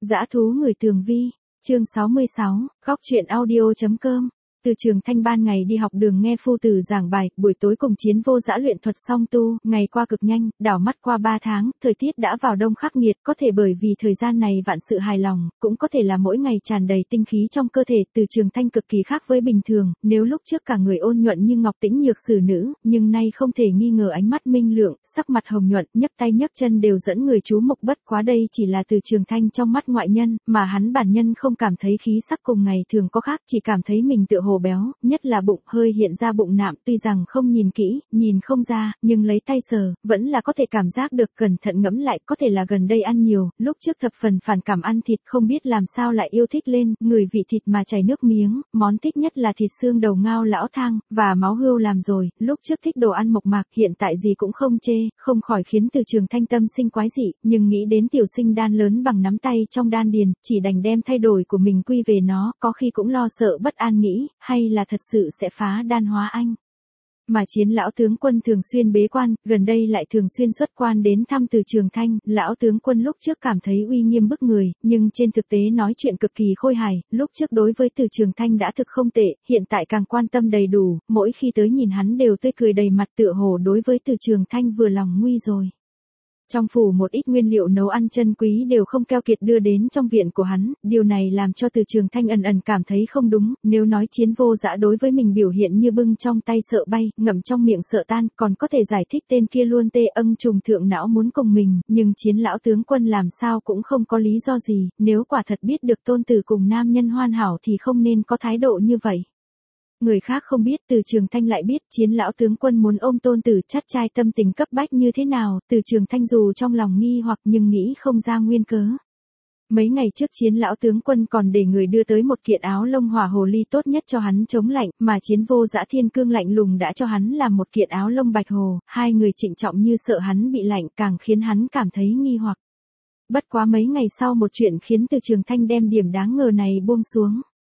Dã thú người tường vi, chương 66, góc truyện audio.com. Từ Trường Thanh ban ngày đi học đường nghe phu tử giảng bài, buổi tối cùng Chiến Vô Dã luyện thuật song tu, ngày qua cực nhanh, đảo mắt qua 3 tháng, thời tiết đã vào đông khắc nghiệt, có thể bởi vì thời gian này vạn sự hài lòng, cũng có thể là mỗi ngày tràn đầy tinh khí trong cơ thể. Từ Trường Thanh cực kỳ khác với bình thường, nếu lúc trước cả người ôn nhuận như ngọc tĩnh nhược xử nữ, nhưng nay không thể nghi ngờ ánh mắt minh lượng, sắc mặt hồng nhuận, nhấc tay nhấc chân đều dẫn người chú mục. Bất quá đây chỉ là Từ Trường Thanh trong mắt ngoại nhân, mà hắn bản nhân không cảm thấy khí sắc cùng ngày thường có khác, chỉ cảm thấy mình tựa hồ béo, nhất là bụng hơi hiện ra bụng nạm, tuy rằng không nhìn kỹ, nhìn không ra, nhưng lấy tay sờ, vẫn là có thể cảm giác được. Cẩn thận ngẫm lại, có thể là gần đây ăn nhiều, lúc trước thập phần phản cảm ăn thịt, không biết làm sao lại yêu thích lên, người vị thịt mà chảy nước miếng, món thích nhất là thịt xương đầu ngao lão thang, và máu hươu làm rồi, lúc trước thích đồ ăn mộc mạc, hiện tại gì cũng không chê, không khỏi khiến Từ Trường Thanh tâm sinh quái dị, nhưng nghĩ đến tiểu sinh đan lớn bằng nắm tay trong đan điền, chỉ đành đem thay đổi của mình quy về nó, có khi cũng lo sợ bất an nghĩ, hay là thật sự sẽ phá đan hóa anh. Mà Chiến lão tướng quân thường xuyên bế quan, gần đây lại thường xuyên xuất quan đến thăm Từ Trường Thanh, lão tướng quân lúc trước cảm thấy uy nghiêm bức người, nhưng trên thực tế nói chuyện cực kỳ khôi hài, lúc trước đối với Từ Trường Thanh đã thực không tệ, hiện tại càng quan tâm đầy đủ, mỗi khi tới nhìn hắn đều tươi cười đầy mặt, tựa hồ đối với Từ Trường Thanh vừa lòng nguy rồi. Trong phủ một ít nguyên liệu nấu ăn chân quý đều không keo kiệt đưa đến trong viện của hắn, điều này làm cho Từ Trường Thanh ẩn ẩn cảm thấy không đúng, nếu nói Chiến Vô Dã đối với mình biểu hiện như bưng trong tay sợ bay, ngậm trong miệng sợ tan, còn có thể giải thích tên kia luôn tê âng trùng thượng não muốn cùng mình, nhưng Chiến lão tướng quân làm sao cũng không có lý do gì, nếu quả thật biết được tôn tử cùng nam nhân hoàn hảo thì không nên có thái độ như vậy. Người khác không biết, Từ Trường Thanh lại biết, Chiến lão tướng quân muốn ôm tôn tử chắt trai tâm tình cấp bách như thế nào, Từ Trường Thanh dù trong lòng nghi hoặc nhưng nghĩ không ra nguyên cớ. Mấy ngày trước Chiến lão tướng quân còn để người đưa tới một kiện áo lông hỏa hồ ly tốt nhất cho hắn chống lạnh, mà Chiến Vô Dã thiên cương lạnh lùng đã cho hắn làm một kiện áo lông bạch hồ, hai người trịnh trọng như sợ hắn bị lạnh, càng khiến hắn cảm thấy nghi hoặc. Bất quá mấy ngày sau một chuyện khiến Từ Trường Thanh đem điểm đáng ngờ này buông xuống.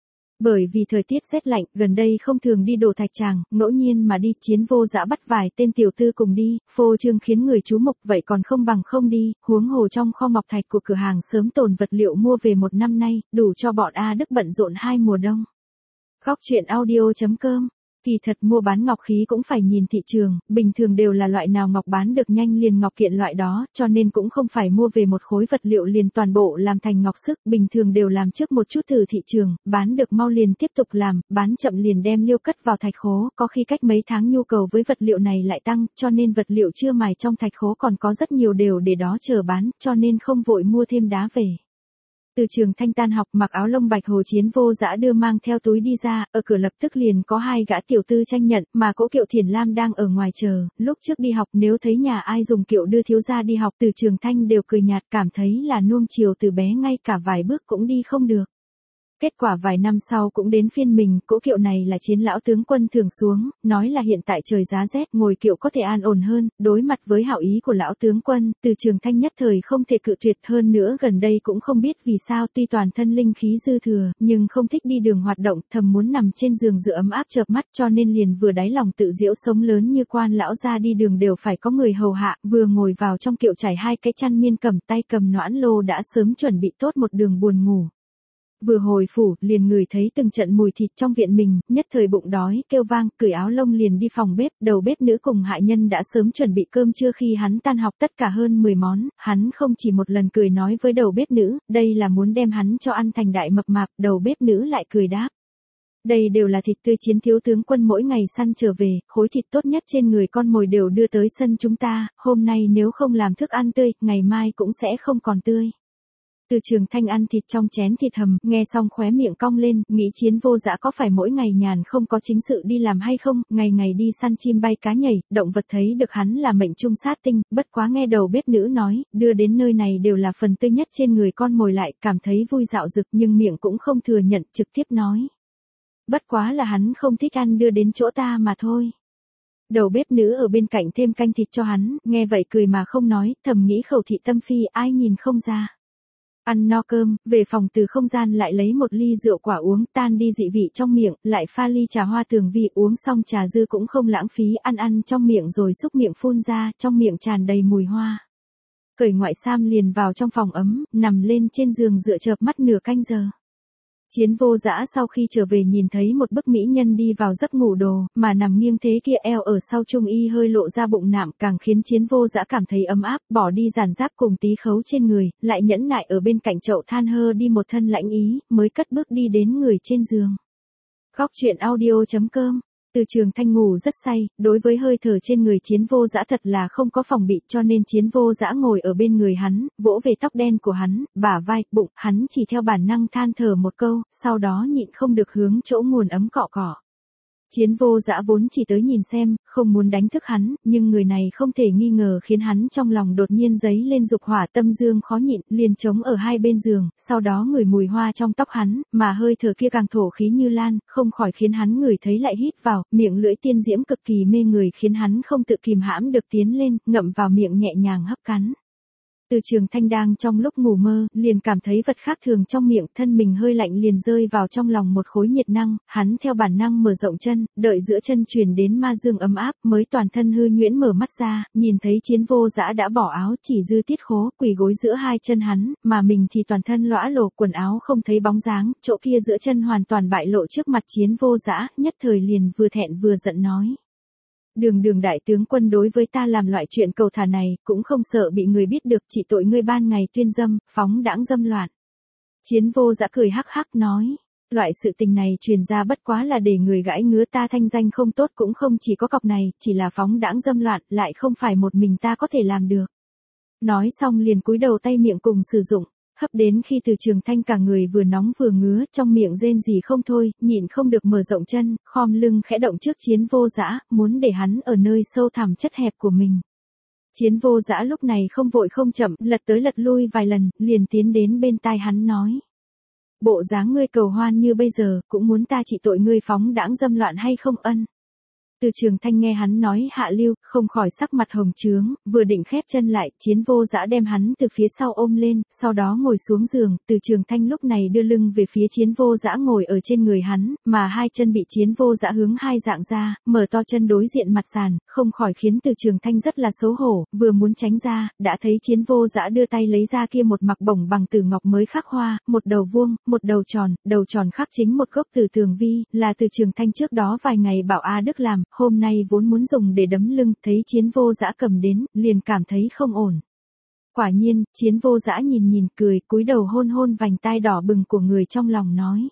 Bởi vì thời tiết rét lạnh, gần đây không thường đi đồ thạch tràng, ngẫu nhiên mà đi, Chiến Vô Dã bắt vài tên tiểu tư cùng đi, phô trương khiến người chú mục, vậy còn không bằng không đi, huống hồ trong kho ngọc thạch của cửa hàng sớm tồn vật liệu mua về 1 năm nay, đủ cho bọn A Đức bận rộn 2 mùa đông. Góc truyện audio.com. Kỳ thật mua bán ngọc khí cũng phải nhìn thị trường, bình thường đều là loại nào ngọc bán được nhanh liền ngọc kiện loại đó, cho nên cũng không phải mua về một khối vật liệu liền toàn bộ làm thành ngọc sức, bình thường đều làm trước một chút thử thị trường, bán được mau liền tiếp tục làm, bán chậm liền đem liêu cất vào thạch khố, có khi cách mấy tháng nhu cầu với vật liệu này lại tăng, cho nên vật liệu chưa mài trong thạch khố còn có rất nhiều đều để đó chờ bán, cho nên không vội mua thêm đá về. Từ Trường Thanh tan học mặc áo lông bạch hồ, Chiến Vô Dã đưa mang theo túi đi ra, ở cửa lập tức liền có 2 gã tiểu tư tranh nhận, mà Cố Kiệu Thiền Lam đang ở ngoài chờ, lúc trước đi học nếu thấy nhà ai dùng kiệu đưa thiếu gia đi học, Từ Trường Thanh đều cười nhạt, cảm thấy là nuông chiều từ bé, ngay cả vài bước cũng đi không được. Kết quả vài năm sau cũng đến phiên mình, cỗ kiệu này là Chiến lão tướng quân thường xuống, nói là hiện tại trời giá rét, ngồi kiệu có thể an ổn hơn, đối mặt với hảo ý của lão tướng quân, Từ Trường Thanh nhất thời không thể cự tuyệt, hơn nữa gần đây cũng không biết vì sao tuy toàn thân linh khí dư thừa, nhưng không thích đi đường hoạt động, thầm muốn nằm trên giường dựa ấm áp chợp mắt, cho nên liền vừa đáy lòng tự giễu sống lớn như quan lão gia đi đường đều phải có người hầu hạ, vừa ngồi vào trong kiệu trải 2 cái chăn miên cầm tay cầm noãn lô đã sớm chuẩn bị tốt một đường buồn ngủ. Vừa hồi phủ, liền ngửi thấy từng trận mùi thịt trong viện mình, nhất thời bụng đói, kêu vang, cởi áo lông liền đi phòng bếp, đầu bếp nữ cùng hạ nhân đã sớm chuẩn bị cơm trưa khi hắn tan học, tất cả hơn 10 món, hắn không chỉ một lần cười nói với đầu bếp nữ, đây là muốn đem hắn cho ăn thành đại mập mạp, đầu bếp nữ lại cười đáp. Đây đều là thịt tươi, Chiến thiếu tướng quân mỗi ngày săn trở về, khối thịt tốt nhất trên người con mồi đều đưa tới sân chúng ta, hôm nay nếu không làm thức ăn tươi, ngày mai cũng sẽ không còn tươi. Từ Trường Thanh ăn thịt trong chén thịt hầm, nghe xong khóe miệng cong lên, nghĩ Chiến Vô Dã có phải mỗi ngày nhàn không có chính sự đi làm hay không, ngày ngày đi săn chim bay cá nhảy, động vật thấy được hắn là mệnh trung sát tinh, bất quá nghe đầu bếp nữ nói, đưa đến nơi này đều là phần tươi nhất trên người con mồi lại, cảm thấy vui dạo dực nhưng miệng cũng không thừa nhận, trực tiếp nói. Bất quá là hắn không thích ăn đưa đến chỗ ta mà thôi. Đầu bếp nữ ở bên cạnh thêm canh thịt cho hắn, nghe vậy cười mà không nói, thầm nghĩ khẩu thị tâm phi ai nhìn không ra. Ăn no cơm, về phòng từ không gian lại lấy một ly rượu quả uống, tan đi dị vị trong miệng, lại pha ly trà hoa tường vi, uống xong trà dư cũng không lãng phí, ăn trong miệng rồi xúc miệng phun ra, trong miệng tràn đầy mùi hoa. Cởi ngoại sam liền vào trong phòng ấm, nằm lên trên giường dựa chợp mắt nửa canh giờ. Chiến Vô Dã sau khi trở về nhìn thấy một bức mỹ nhân đi vào giấc ngủ đồ, mà nằm nghiêng thế kia eo ở sau trung y hơi lộ ra bụng nạm càng khiến Chiến Vô Dã cảm thấy ấm áp, bỏ đi giản giáp cùng tí khấu trên người, lại nhẫn nại ở bên cạnh chậu than hơ đi một thân lãnh ý, mới cất bước đi đến người trên giường. Góc truyện audio.com. Từ Trường Thanh ngủ rất say, đối với hơi thở trên người Chiến Vô Dã thật là không có phòng bị, cho nên Chiến Vô Dã ngồi ở bên người hắn, vỗ về tóc đen của hắn, bả vai, bụng, hắn chỉ theo bản năng than thở một câu, sau đó nhịn không được hướng chỗ nguồn ấm cọ cọ. Chiến Vô Dã vốn chỉ tới nhìn xem, không muốn đánh thức hắn, nhưng người này không thể nghi ngờ khiến hắn trong lòng đột nhiên dấy lên dục hỏa, tâm dương khó nhịn, liền trống ở hai bên giường, sau đó ngửi mùi hoa trong tóc hắn, mà hơi thở kia càng thổ khí như lan, không khỏi khiến hắn ngửi thấy lại hít vào, miệng lưỡi tiên diễm cực kỳ mê người khiến hắn không tự kìm hãm được tiến lên, ngậm vào miệng nhẹ nhàng hấp cắn. Từ Trường Thanh đang trong lúc ngủ mơ, liền cảm thấy vật khác thường trong miệng, thân mình hơi lạnh liền rơi vào trong lòng một khối nhiệt năng, hắn theo bản năng mở rộng chân, đợi giữa chân truyền đến ma dương ấm áp, mới toàn thân hư nhuyễn mở mắt ra, nhìn thấy Chiến Vô Dã đã bỏ áo, chỉ dư tiết khố, quỳ gối giữa hai chân hắn, mà mình thì toàn thân lõa lồ, quần áo không thấy bóng dáng, chỗ kia giữa chân hoàn toàn bại lộ trước mặt Chiến Vô Dã, nhất thời liền vừa thẹn vừa giận nói. Đường đại tướng quân đối với ta làm loại chuyện cầu thả này, cũng không sợ bị người biết được, chỉ tội ngươi ban ngày tuyên dâm, phóng đãng dâm loạn. Chiến Vô Dã cười hắc hắc nói, loại sự tình này truyền ra bất quá là để người gãi ngứa, ta thanh danh không tốt cũng không chỉ có cọc này, chỉ là phóng đãng dâm loạn, lại không phải một mình ta có thể làm được. Nói xong liền cúi đầu tay miệng cùng sử dụng. Hấp đến khi Từ Trường Thanh cả người vừa nóng vừa ngứa, trong miệng rên gì không thôi, nhịn không được mở rộng chân, khom lưng khẽ động trước Chiến Vô Dã, muốn để hắn ở nơi sâu thẳm chất hẹp của mình. Chiến Vô Dã lúc này không vội không chậm, lật tới lật lui vài lần, liền tiến đến bên tai hắn nói. Bộ dáng ngươi cầu hoan như bây giờ, cũng muốn ta trị tội ngươi phóng đãng dâm loạn hay không ân? Từ Trường Thanh nghe hắn nói hạ lưu, không khỏi sắc mặt hồng chướng, vừa định khép chân lại, Chiến Vô Dã đem hắn từ phía sau ôm lên, sau đó ngồi xuống giường, Từ Trường Thanh lúc này đưa lưng về phía Chiến Vô Dã ngồi ở trên người hắn, mà hai chân bị Chiến Vô Dã hướng hai dạng ra, mở to chân đối diện mặt sàn, không khỏi khiến Từ Trường Thanh rất là xấu hổ, vừa muốn tránh ra, đã thấy Chiến Vô Dã đưa tay lấy ra kia một mặc bổng bằng từ ngọc mới khắc hoa, một đầu vuông, một đầu tròn khắc chính một gốc từ tường vi, là Từ Trường Thanh trước đó vài ngày bảo A Đức làm. Hôm nay vốn muốn dùng để đấm lưng, thấy Chiến Vô Dã cầm đến, liền cảm thấy không ổn. Quả nhiên, Chiến Vô Dã nhìn cười, cúi đầu hôn hôn vành tai đỏ bừng của người trong lòng nói.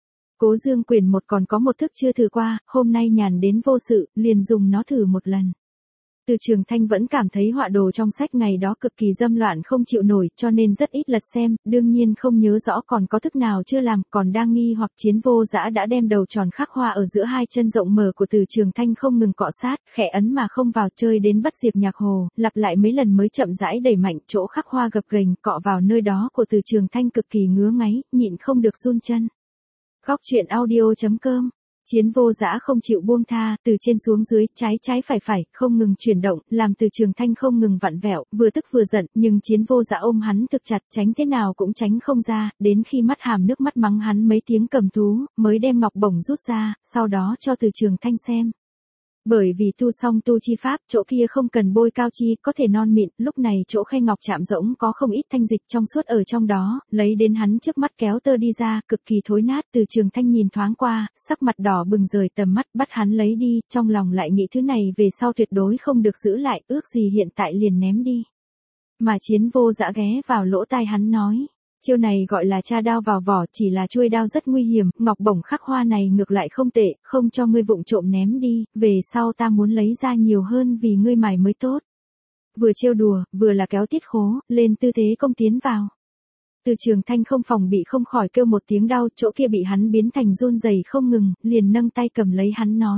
Cố Dương Quyền một còn có một thức chưa thử qua, hôm nay nhàn đến vô sự, liền dùng nó thử một lần. Từ Trường Thanh vẫn cảm thấy họa đồ trong sách ngày đó cực kỳ dâm loạn không chịu nổi, cho nên rất ít lật xem, đương nhiên không nhớ rõ còn có thức nào chưa làm, còn đang nghi hoặc Chiến Vô Dã đã đem đầu tròn khắc hoa ở giữa hai chân rộng mở của Từ Trường Thanh không ngừng cọ sát, khẽ ấn mà không vào, chơi đến bắt diệp nhạc hồ, lặp lại mấy lần mới chậm rãi đẩy mạnh, chỗ khắc hoa gập ghềnh cọ vào nơi đó của Từ Trường Thanh cực kỳ ngứa ngáy, nhịn không được run chân. Góc truyện audio.com. Chiến Vô Dã không chịu buông tha, từ trên xuống dưới, trái phải, không ngừng chuyển động, làm Từ Trường Thanh không ngừng vặn vẹo, vừa tức vừa giận, nhưng Chiến Vô Dã ôm hắn thực chặt, tránh thế nào cũng tránh không ra, đến khi mắt hàm nước mắt mắng hắn mấy tiếng cầm thú, mới đem ngọc bổng rút ra, sau đó cho Từ Trường Thanh xem. Bởi vì tu xong tu chi pháp, chỗ kia không cần bôi cao chi, có thể non mịn, lúc này chỗ khe ngọc chạm rỗng có không ít thanh dịch trong suốt ở trong đó, lấy đến hắn trước mắt kéo tơ đi ra, cực kỳ thối nát. Từ Trường Thanh nhìn thoáng qua, sắc mặt đỏ bừng rời tầm mắt, bắt hắn lấy đi, trong lòng lại nghĩ thứ này về sau tuyệt đối không được giữ lại, ước gì hiện tại liền ném đi. Mà Chiến Vô Dã ghé vào lỗ tai hắn nói. Chiêu này gọi là tra đao vào vỏ, chỉ là chuôi đao rất nguy hiểm, ngọc bổng khắc hoa này ngược lại không tệ, không cho ngươi vụng trộm ném đi, về sau ta muốn lấy ra nhiều hơn vì ngươi mài mới tốt. Vừa trêu đùa, vừa là kéo tiết khố, lên tư thế công tiến vào. Từ Trường Thanh không phòng bị không khỏi kêu một tiếng đau, chỗ kia bị hắn biến thành run rẩy không ngừng, liền nâng tay cầm lấy hắn nói.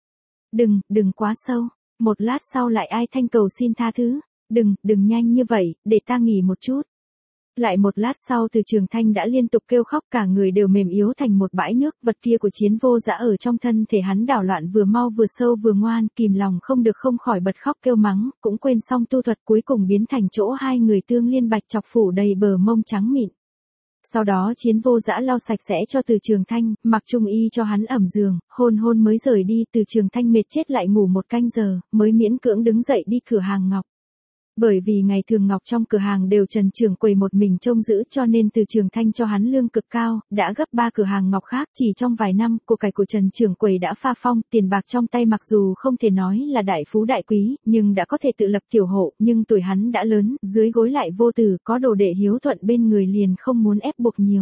Đừng quá sâu, một lát sau lại ai thanh cầu xin tha thứ, đừng nhanh như vậy, để ta nghỉ một chút. Lại một lát sau Từ Trường Thanh đã liên tục kêu khóc, cả người đều mềm yếu thành một bãi nước, vật kia của Chiến Vô Dã ở trong thân thể hắn đảo loạn vừa mau vừa sâu vừa ngoan, kìm lòng không được không khỏi bật khóc kêu mắng, cũng quên xong tu thuật, cuối cùng biến thành chỗ hai người tương liên bạch chọc phủ đầy bờ mông trắng mịn. Sau đó Chiến Vô Dã lau sạch sẽ cho Từ Trường Thanh, mặc trung y cho hắn ẩm giường, hôn mới rời đi. Từ Trường Thanh mệt chết lại ngủ một canh giờ, mới miễn cưỡng đứng dậy đi cửa hàng ngọc. Bởi vì ngày thường Ngọc trong cửa hàng đều Trần trưởng quầy một mình trông giữ cho nên Từ Trường Thanh cho hắn lương cực cao, đã gấp 3 cửa hàng Ngọc khác. Chỉ trong vài năm, của cải của Trần trưởng quầy đã pha phong, tiền bạc trong tay mặc dù không thể nói là đại phú đại quý, nhưng đã có thể tự lập tiểu hộ, nhưng tuổi hắn đã lớn, dưới gối lại vô tử, có đồ đệ hiếu thuận bên người liền không muốn ép buộc nhiều.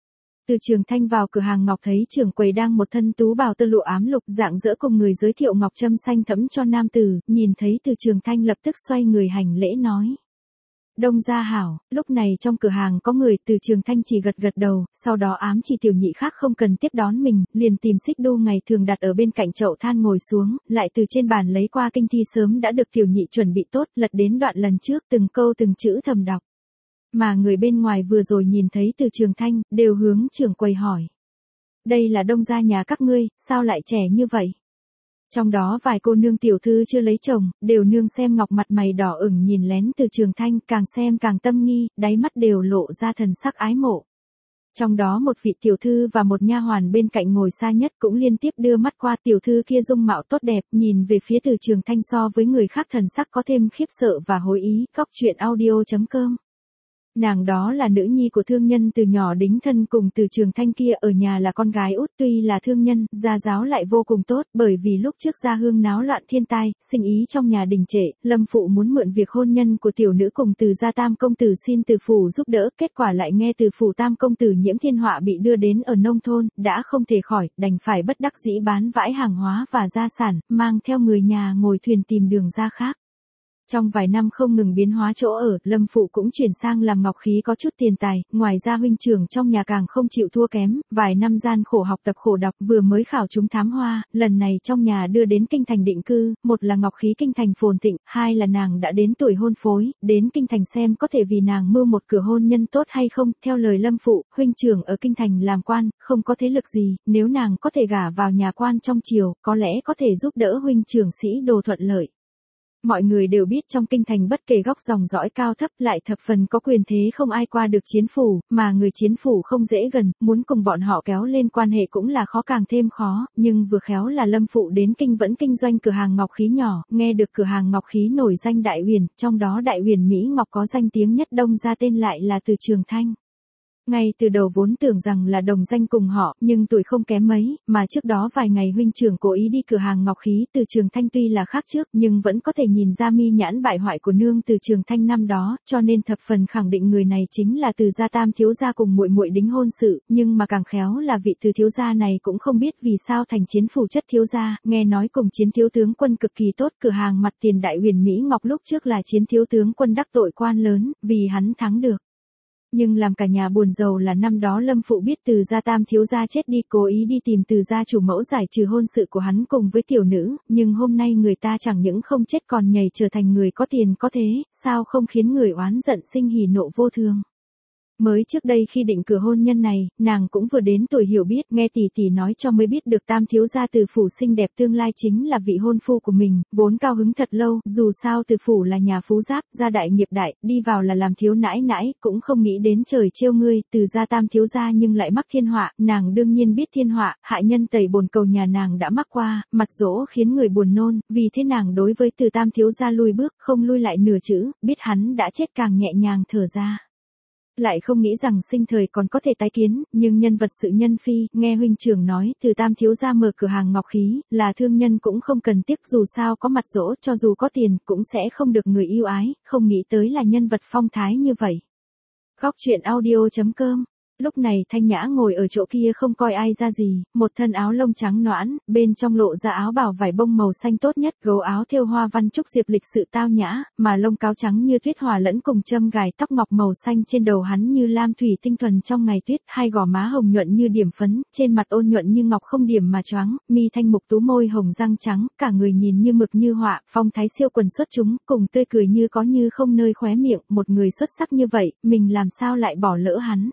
Từ Trường Thanh vào cửa hàng Ngọc thấy trưởng quầy đang một thân tú bào tơ lụa ám lục dạng dỡ cùng người giới thiệu ngọc trâm xanh thẫm cho nam tử, nhìn thấy Từ Trường Thanh lập tức xoay người hành lễ nói. Đông gia hảo, lúc này trong cửa hàng có người. Từ Trường Thanh chỉ gật gật đầu, sau đó ám chỉ tiểu nhị khác không cần tiếp đón mình, liền tìm xích đu ngày thường đặt ở bên cạnh chậu than ngồi xuống, lại từ trên bàn lấy qua kinh thi sớm đã được tiểu nhị chuẩn bị tốt, lật đến đoạn lần trước từng câu từng chữ thầm đọc. Mà người bên ngoài vừa rồi nhìn thấy Từ Trường Thanh, đều hướng trưởng quầy hỏi. Đây là đông gia nhà các ngươi, sao lại trẻ như vậy? Trong đó vài cô nương tiểu thư chưa lấy chồng, đều nương xem ngọc mặt mày đỏ ửng nhìn lén Từ Trường Thanh, càng xem càng tâm nghi, đáy mắt đều lộ ra thần sắc ái mộ. Trong đó một vị tiểu thư và một nha hoàn bên cạnh ngồi xa nhất cũng liên tiếp đưa mắt qua. Tiểu thư kia dung mạo tốt đẹp, nhìn về phía Từ Trường Thanh so với người khác thần sắc có thêm khiếp sợ và hối ý. Góc truyện audio.com. Nàng đó là nữ nhi của thương nhân từ nhỏ đính thân cùng Từ Trường Thanh kia, ở nhà là con gái út, tuy là thương nhân, gia giáo lại vô cùng tốt, bởi vì lúc trước gia hương náo loạn thiên tai, sinh ý trong nhà đình trệ, Lâm phụ muốn mượn việc hôn nhân của tiểu nữ cùng Từ gia tam công tử xin Từ phủ giúp đỡ, kết quả lại nghe Từ phủ tam công tử nhiễm thiên họa bị đưa đến ở nông thôn, đã không thể khỏi, đành phải bất đắc dĩ bán vãi hàng hóa và gia sản, mang theo người nhà ngồi thuyền tìm đường ra khác. Trong vài năm không ngừng biến hóa chỗ ở, Lâm phụ cũng chuyển sang làm ngọc khí có chút tiền tài, ngoài ra huynh trưởng trong nhà càng không chịu thua kém, vài năm gian khổ học tập khổ đọc, vừa mới khảo trúng thám hoa, lần này trong nhà đưa đến kinh thành định cư, một là ngọc khí kinh thành phồn thịnh, hai là nàng đã đến tuổi hôn phối, đến kinh thành xem có thể vì nàng mưu một cửa hôn nhân tốt hay không. Theo lời Lâm phụ, huynh trưởng ở kinh thành làm quan, không có thế lực gì, nếu nàng có thể gả vào nhà quan trong triều, có lẽ có thể giúp đỡ huynh trưởng sĩ đồ thuận lợi. Mọi người đều biết trong kinh thành bất kể góc dòng dõi cao thấp lại thập phần có quyền thế, không ai qua được chiến phủ, mà người chiến phủ không dễ gần, muốn cùng bọn họ kéo lên quan hệ cũng là khó càng thêm khó, nhưng vừa khéo là Lâm phụ đến kinh vẫn kinh doanh cửa hàng ngọc khí nhỏ, nghe được cửa hàng ngọc khí nổi danh Đại Huyền, trong đó Đại Huyền Mỹ Ngọc có danh tiếng nhất Đông gia tên lại là Từ Trường Thanh. Ngay từ đầu vốn tưởng rằng là đồng danh cùng họ, nhưng tuổi không kém mấy, mà trước đó vài ngày huynh trưởng cố ý đi cửa hàng ngọc khí. Từ Trường Thanh tuy là khác trước, nhưng vẫn có thể nhìn ra mi nhãn bại hoại của nương Từ Trường Thanh năm đó, cho nên thập phần khẳng định người này chính là Từ gia tam thiếu gia cùng muội muội đính hôn sự, nhưng mà càng khéo là vị Từ thiếu gia này cũng không biết vì sao thành chiến phủ chất thiếu gia, nghe nói cùng chiến thiếu tướng quân cực kỳ tốt, cửa hàng mặt tiền Đại Huyền Mỹ Ngọc lúc trước là chiến thiếu tướng quân đắc tội quan lớn, vì hắn thắng được. Nhưng làm cả nhà buồn rầu là năm đó Lâm phụ biết Từ gia tam thiếu gia chết đi, cố ý đi tìm Từ gia chủ mẫu giải trừ hôn sự của hắn cùng với tiểu nữ, nhưng hôm nay người ta chẳng những không chết còn nhảy trở thành người có tiền có thế, sao không khiến người oán giận sinh hỉ nộ vô thường. Mới trước đây khi định cửa hôn nhân này, nàng cũng vừa đến tuổi hiểu biết, nghe tỷ tỷ nói cho mới biết được tam thiếu gia Từ phủ xinh đẹp tương lai chính là vị hôn phu của mình, vốn cao hứng thật lâu, dù sao Từ phủ là nhà phú giáp, gia đại nghiệp đại, đi vào là làm thiếu nãi nãi, cũng không nghĩ đến trời trêu ngươi, Từ gia tam thiếu gia nhưng lại mắc thiên họa, nàng đương nhiên biết thiên họa, hại nhân tẩy bồn cầu nhà nàng đã mắc qua, mặt dỗ khiến người buồn nôn, vì thế nàng đối với Từ tam thiếu gia lui bước, không lui lại nửa chữ, biết hắn đã chết càng nhẹ nhàng thở ra. Lại không nghĩ rằng sinh thời còn có thể tái kiến, nhưng nhân vật sự nhân phi, nghe huynh trưởng nói, Từ tam thiếu gia mở cửa hàng ngọc khí, là thương nhân cũng không cần tiếc, dù sao có mặt dỗ, cho dù có tiền, cũng sẽ không được người yêu ái, không nghĩ tới là nhân vật phong thái như vậy. Góc truyện audio.com. Lúc này Thanh Nhã ngồi ở chỗ kia không coi ai ra gì, một thân áo lông trắng nõn, bên trong lộ ra áo bào vải bông màu xanh tốt nhất, gấu áo thêu hoa văn trúc diệp lịch sự tao nhã, mà lông cáo trắng như tuyết hòa lẫn cùng châm gài tóc ngọc màu xanh trên đầu hắn như lam thủy tinh thuần trong ngày tuyết, hai gò má hồng nhuận như điểm phấn, trên mặt ôn nhuận như ngọc không điểm mà choáng, mi thanh mục tú môi hồng răng trắng, cả người nhìn như mực như họa, phong thái siêu quần xuất chúng, cùng tươi cười như có như không nơi khóe miệng, một người xuất sắc như vậy, mình làm sao lại bỏ lỡ hắn.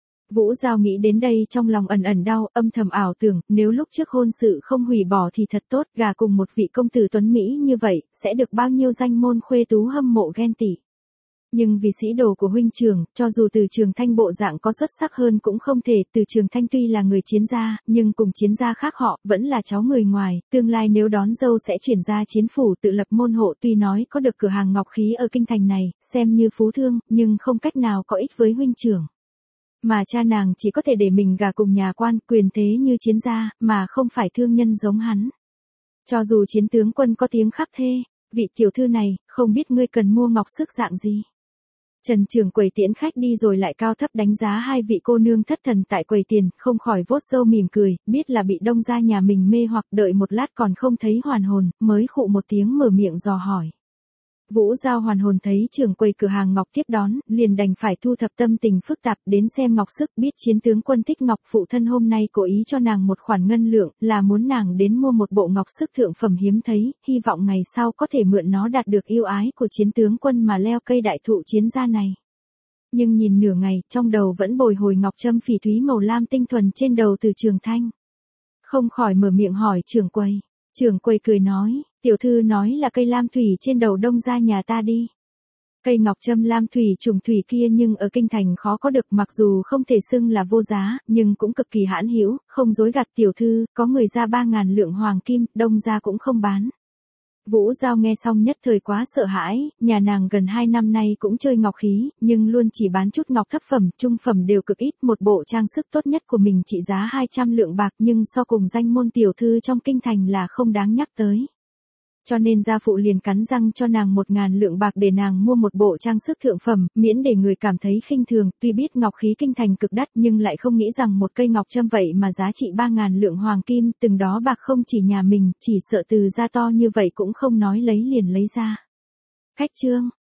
Vũ Giao nghĩ đến đây trong lòng ẩn ẩn đau, âm thầm ảo tưởng, nếu lúc trước hôn sự không hủy bỏ thì thật tốt, gả cùng một vị công tử tuấn Mỹ như vậy, sẽ được bao nhiêu danh môn khuê tú hâm mộ ghen tị. Nhưng vì sĩ đồ của huynh trưởng, cho dù Từ Trường Thanh bộ dạng có xuất sắc hơn cũng không thể, Từ Trường Thanh tuy là người chiến gia, nhưng cùng chiến gia khác họ, vẫn là cháu người ngoài, tương lai nếu đón dâu sẽ chuyển ra chiến phủ tự lập môn hộ, tuy nói có được cửa hàng ngọc khí ở kinh thành này, xem như phú thương, nhưng không cách nào có ích với huynh trưởng. Mà cha nàng chỉ có thể để mình gả cùng nhà quan, quyền thế như chiến gia, mà không phải thương nhân giống hắn. Cho dù chiến tướng quân có tiếng khắc thê, vị tiểu thư này, không biết ngươi cần mua ngọc sức dạng gì. Trần trưởng quầy tiễn khách đi rồi lại cao thấp đánh giá hai vị cô nương thất thần tại quầy tiền, không khỏi vuốt râu mỉm cười, biết là bị đông gia nhà mình mê hoặc, đợi một lát còn không thấy hoàn hồn, mới khụ một tiếng mở miệng dò hỏi. Vũ Giao hoàn hồn thấy trưởng quầy cửa hàng ngọc tiếp đón, liền đành phải thu thập tâm tình phức tạp đến xem ngọc sức, biết chiến tướng quân thích ngọc, phụ thân hôm nay cố ý cho nàng một khoản ngân lượng, là muốn nàng đến mua một bộ ngọc sức thượng phẩm hiếm thấy, hy vọng ngày sau có thể mượn nó đạt được yêu ái của chiến tướng quân mà leo cây đại thụ chiến gia này. Nhưng nhìn nửa ngày, trong đầu vẫn bồi hồi ngọc trâm phỉ thúy màu lam tinh thuần trên đầu Từ Trường Thanh. Không khỏi mở miệng hỏi trưởng quầy. Trưởng quầy cười nói, tiểu thư nói là cây lam thủy trên đầu đông gia nhà ta đi. Cây ngọc trâm lam thủy trùng thủy kia nhưng ở kinh thành khó có được, mặc dù không thể xưng là vô giá, nhưng cũng cực kỳ hãn hữu, không dối gạt tiểu thư, có người ra 3.000 lượng hoàng kim, đông gia cũng không bán. Vũ Giao nghe xong nhất thời quá sợ hãi, nhà nàng gần 2 năm nay cũng chơi ngọc khí, nhưng luôn chỉ bán chút ngọc thấp phẩm, trung phẩm đều cực ít, một bộ trang sức tốt nhất của mình trị giá 200 lượng bạc nhưng so cùng danh môn tiểu thư trong kinh thành là không đáng nhắc tới. Cho nên gia phụ liền cắn răng cho nàng 1.000 lượng bạc để nàng mua một bộ trang sức thượng phẩm, miễn để người cảm thấy khinh thường, tuy biết ngọc khí kinh thành cực đắt nhưng lại không nghĩ rằng một cây ngọc trâm vậy mà giá trị 3.000 lượng hoàng kim, từng đó bạc không chỉ nhà mình, chỉ sợ Từ gia to như vậy cũng không nói lấy liền lấy ra. Khách trương,